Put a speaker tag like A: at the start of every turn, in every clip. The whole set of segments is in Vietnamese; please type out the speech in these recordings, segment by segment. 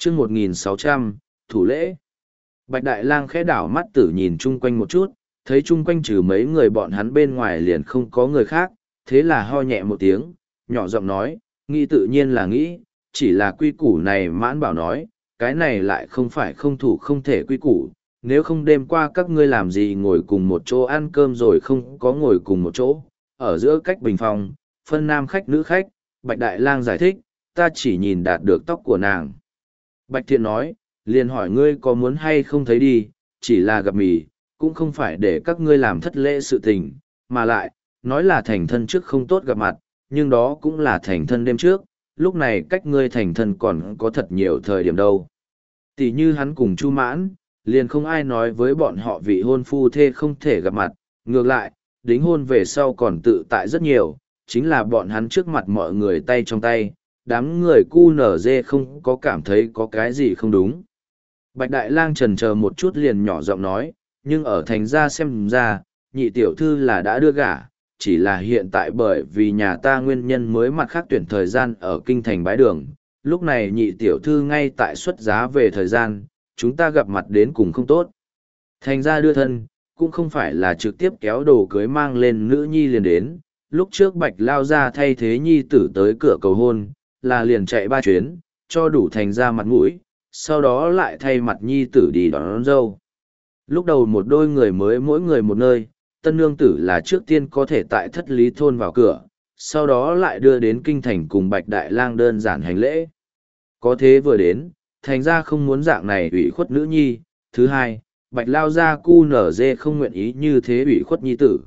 A: chương 1600, thủ lễ. Bạch Đại Lang khẽ đảo mắt tử nhìn chung quanh một chút, thấy chung quanh trừ mấy người bọn hắn bên ngoài liền không có người khác, thế là ho nhẹ một tiếng, nhỏ giọng nói, nghĩ tự nhiên là nghĩ, chỉ là quy củ này Mãn Bảo nói, cái này lại không phải không thủ không thể quy củ, nếu không đêm qua các ngươi làm gì ngồi cùng một chỗ ăn cơm rồi không có ngồi cùng một chỗ, ở giữa cách bình phòng, phân nam khách nữ khách, Bạch Đại Lang giải thích, ta chỉ nhìn đạt được tóc của nàng. Bạch Thiện nói, liền hỏi ngươi có muốn hay không thấy đi, chỉ là gặp mì, cũng không phải để các ngươi làm thất lễ sự tình, mà lại, nói là thành thân trước không tốt gặp mặt, nhưng đó cũng là thành thân đêm trước, lúc này cách ngươi thành thân còn có thật nhiều thời điểm đâu. Tỷ như hắn cùng Chu Mãn, liền không ai nói với bọn họ vị hôn phu thê không thể gặp mặt, ngược lại, đính hôn về sau còn tự tại rất nhiều, chính là bọn hắn trước mặt mọi người tay trong tay, đám người cu nở dê không có cảm thấy có cái gì không đúng. Bạch Đại Lang chần chờ một chút liền nhỏ giọng nói, nhưng ở thành gia xem ra, nhị tiểu thư là đã đưa gả, chỉ là hiện tại bởi vì nhà ta nguyên nhân mới mặt khác tuyển thời gian ở kinh thành bái đường, lúc này nhị tiểu thư ngay tại xuất giá về thời gian, chúng ta gặp mặt đến cùng không tốt. Thành gia đưa thân, cũng không phải là trực tiếp kéo đồ cưới mang lên nữ nhi liền đến, lúc trước Bạch lao ra thay thế nhi tử tới cửa cầu hôn, là liền chạy 3 chuyến, cho đủ thành gia mặt mũi, sau đó lại thay mặt nhi tử đi đón dâu. Lúc đầu một đôi người mới mỗi người một nơi, tân nương tử là trước tiên có thể tại thất lý thôn vào cửa, sau đó lại đưa đến kinh thành cùng Bạch Đại Lang đơn giản hành lễ. Có thế vừa đến, thành ra không muốn dạng này ủy khuất nữ nhi. Thứ hai, Bạch lao ra cu nở dê không nguyện ý như thế ủy khuất nhi tử.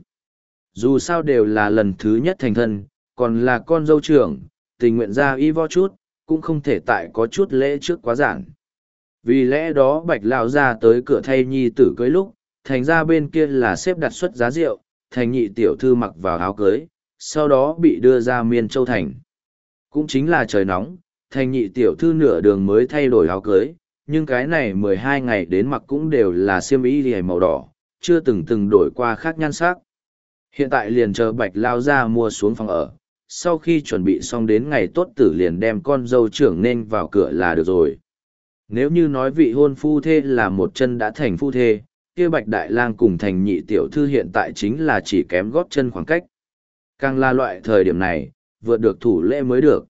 A: Dù sao đều là lần thứ nhất thành thân, còn là con dâu trưởng, tình nguyện ra y vo chút, cũng không thể tại có chút lễ trước quá giản. Vì lẽ đó Bạch lao ra tới cửa thay nhi tử cưới lúc, thành ra bên kia là xếp đặt suất giá rượu, thành nhị tiểu thư mặc vào áo cưới, sau đó bị đưa ra Miên Châu Thành. Cũng chính là trời nóng, thành nhị tiểu thư nửa đường mới thay đổi áo cưới, nhưng cái này 12 ngày đến mặc cũng đều là xiêm y liề màu đỏ, chưa từng đổi qua khác nhan sắc. Hiện tại liền chờ Bạch lao ra mua xuống phòng ở, sau khi chuẩn bị xong đến ngày tốt tử liền đem con dâu trưởng nên vào cửa là được rồi. Nếu như nói vị hôn phu thê là một chân đã thành phu thê, kia Bạch Đại Lang cùng thành nhị tiểu thư hiện tại chính là chỉ kém gót chân khoảng cách. Càng là loại thời điểm này, vượt được thủ lễ mới được.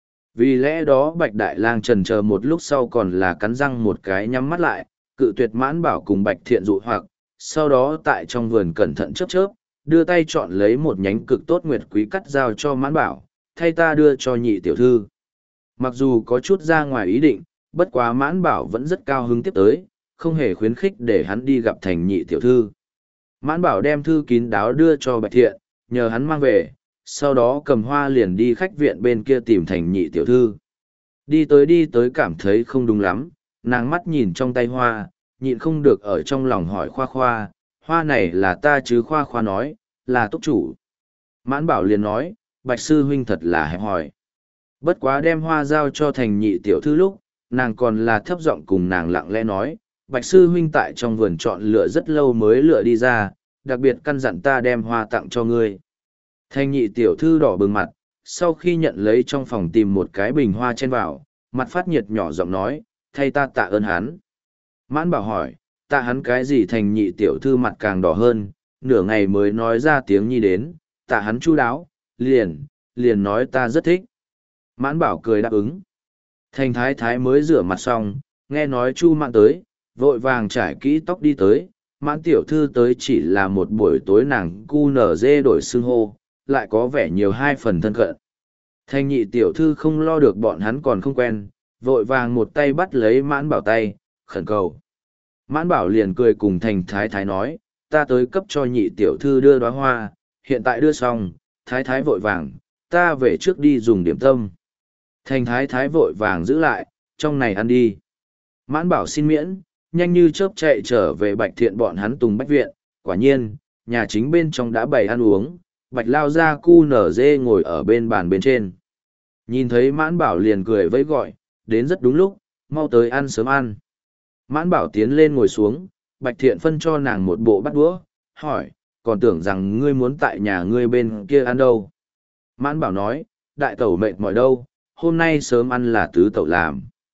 A: Vì lẽ đó Bạch Đại Lang chần chờ một lúc sau còn là cắn răng một cái nhắm mắt lại, cự tuyệt Mãn Bảo cùng Bạch Thiện dụ hoặc, sau đó tại trong vườn cẩn thận chớp chớp, đưa tay chọn lấy một nhánh cực tốt nguyệt quý cắt giao cho Mãn Bảo, thay ta đưa cho nhị tiểu thư. Mặc dù có chút ra ngoài ý định, bất quá Mãn Bảo vẫn rất cao hứng tiếp tới, không hề khuyến khích để hắn đi gặp thành nhị tiểu thư. Mãn Bảo đem thư kín đáo đưa cho Bạch Thiện, nhờ hắn mang về, sau đó cầm hoa liền đi khách viện bên kia tìm thành nhị tiểu thư. Đi tới cảm thấy không đúng lắm, nàng mắt nhìn trong tay hoa, nhịn không được ở trong lòng hỏi Khoa Khoa, hoa này là ta chứ? Khoa Khoa nói, là túc chủ. Mãn Bảo liền nói, Bạch sư huynh thật là hẹp hòi. Bất quá đem hoa giao cho thành nhị tiểu thư lúc, nàng còn là thấp giọng cùng nàng lặng lẽ nói, Bạch sư huynh tại trong vườn chọn lựa rất lâu mới lựa đi ra, đặc biệt căn dặn ta đem hoa tặng cho ngươi. Thành nhị tiểu thư đỏ bừng mặt, sau khi nhận lấy trong phòng tìm một cái bình hoa chen vào, mặt phát nhiệt nhỏ giọng nói, thay ta tạ ơn hắn. Mãn Bảo hỏi, tạ hắn cái gì? Thành nhị tiểu thư mặt càng đỏ hơn, nửa ngày mới nói ra tiếng nhi đến, tạ hắn chu đáo, liền nói ta rất thích. Mãn Bảo cười đáp ứng. Thành thái thái mới rửa mặt xong, nghe nói Chu Mạn tới, vội vàng trải kỹ tóc đi tới. Mãn tiểu thư tới chỉ là một buổi tối nàng cu nở dê đổi xưng hô, lại có vẻ nhiều 2 phần thân cận. Thành nhị tiểu thư không lo được bọn hắn còn không quen, vội vàng một tay bắt lấy Mãn Bảo tay, khẩn cầu. Mãn Bảo liền cười cùng thành thái thái nói, ta tới cấp cho nhị tiểu thư đưa đóa hoa, hiện tại đưa xong, thái thái vội vàng, ta về trước đi dùng điểm tâm. Thành thái thái vội vàng giữ lại, trong này ăn đi. Mãn Bảo xin miễn, nhanh như chớp chạy trở về Bạch Thiện bọn hắn Tùng Bách Viện. Quả nhiên, nhà chính bên trong đã bày ăn uống, Bạch lao ra cu nở dê ngồi ở bên bàn bên trên. Nhìn thấy Mãn Bảo liền cười vẫy gọi, đến rất đúng lúc, mau tới ăn sớm ăn. Mãn Bảo tiến lên ngồi xuống, Bạch Thiện phân cho nàng một bộ bát đũa, hỏi, còn tưởng rằng ngươi muốn tại nhà ngươi bên kia ăn đâu. Mãn Bảo nói, đại tẩu mệt mỏi đâu, hôm nay sớm ăn là tứ tẩu làm.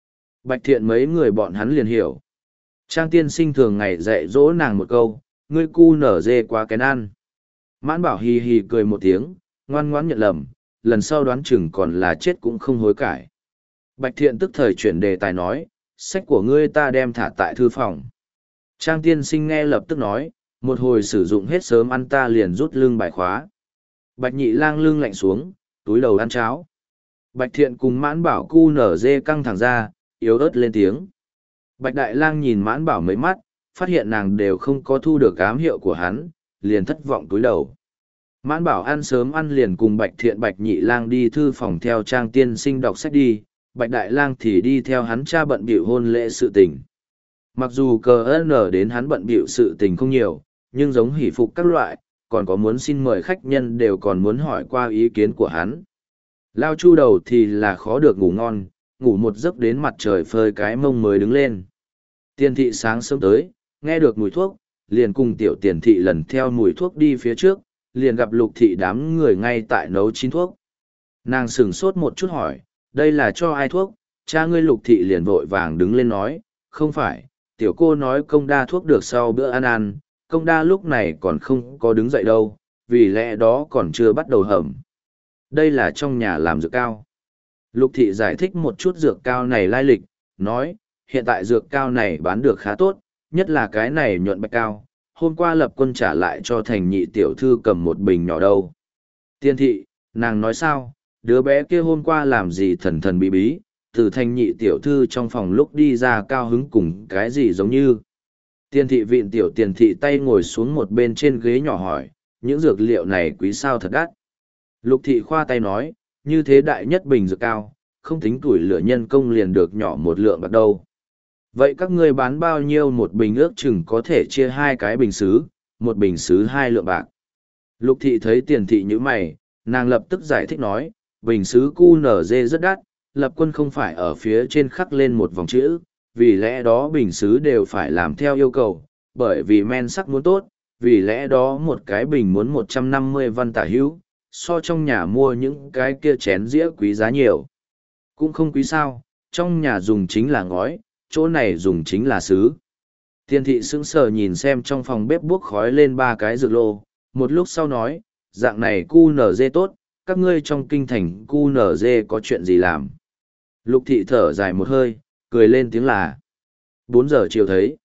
A: Bạch Thiện mấy người bọn hắn liền hiểu. Trang tiên sinh thường ngày dạy dỗ nàng một câu, ngươi cu nở dê quá kén ăn. Mãn Bảo hì hì cười một tiếng, ngoan ngoãn nhận lầm, lần sau đoán chừng còn là chết cũng không hối cải. Bạch Thiện tức thời chuyển đề tài nói, sách của ngươi ta đem thả tại thư phòng. Trang tiên sinh nghe lập tức nói, một hồi sử dụng hết sớm ăn ta liền rút lưng bài khóa. Bạch Nhị Lang lưng lạnh xuống, túi đầu ăn cháo. Bạch Thiện cùng Mãn Bảo cu nở dê căng thẳng ra, yếu ớt lên tiếng. Bạch Đại Lang nhìn Mãn Bảo mấy mắt, phát hiện nàng đều không có thu được ám hiệu của hắn, liền thất vọng túi đầu. Mãn Bảo ăn sớm ăn liền cùng Bạch Thiện Bạch Nhị Lang đi thư phòng theo Trang tiên sinh đọc sách đi, Bạch Đại Lang thì đi theo hắn cha bận bịu hôn lễ sự tình. Mặc dù cờ nở đến hắn bận bịu sự tình không nhiều, nhưng giống hỷ phục các loại, còn có muốn xin mời khách nhân đều còn muốn hỏi qua ý kiến của hắn. Lao Chu đầu thì là khó được ngủ ngon, ngủ một giấc đến mặt trời phơi cái mông mới đứng lên. Tiền thị sáng sớm tới, nghe được mùi thuốc, liền cùng tiểu tiền thị lần theo mùi thuốc đi phía trước, liền gặp lục thị đám người ngay tại nấu chín thuốc. Nàng sửng sốt một chút hỏi, đây là cho ai thuốc? Cha ngươi lục thị liền vội vàng đứng lên nói, không phải, tiểu cô nói công đa thuốc được sau bữa ăn ăn, công đa lúc này còn không có đứng dậy đâu, vì lẽ đó còn chưa bắt đầu hầm. Đây là trong nhà làm dược cao. Lục thị giải thích một chút dược cao này lai lịch, nói, hiện tại dược cao này bán được khá tốt, nhất là cái này nhuận bạch cao, hôm qua lập quân trả lại cho thành nhị tiểu thư cầm một bình nhỏ đâu. Tiên thị, nàng nói sao, đứa bé kia hôm qua làm gì thần thần bí bí, từ thành nhị tiểu thư trong phòng lúc đi ra cao hứng cùng cái gì giống như. Tiên thị vịn tiểu tiền thị tay ngồi xuống một bên trên ghế nhỏ hỏi, những dược liệu này quý sao thật đắt. Lục thị khoa tay nói, như thế đại nhất bình dược cao, không tính tuổi lửa nhân công liền được nhỏ một lượng bạc đâu. Vậy các ngươi bán bao nhiêu một bình ước chừng có thể chia hai cái bình xứ, một bình xứ 2 lượng bạc. Lục thị thấy tiền thị như mày, nàng lập tức giải thích nói, bình xứ QNZ rất đắt, lập quân không phải ở phía trên khắc lên một vòng chữ, vì lẽ đó bình xứ đều phải làm theo yêu cầu, bởi vì men sắc muốn tốt, vì lẽ đó một cái bình muốn 150 văn tả hữu, so trong nhà mua những cái kia chén dĩa quý giá nhiều. Cũng không quý sao, trong nhà dùng chính là ngói, chỗ này dùng chính là sứ. Tiên thị sững sờ nhìn xem trong phòng bếp buốc khói lên 3 cái dược lô, một lúc sau nói, dạng này QNZ tốt, các ngươi trong kinh thành QNZ có chuyện gì làm. Lục thị thở dài một hơi, cười lên tiếng là 4 giờ chiều thấy.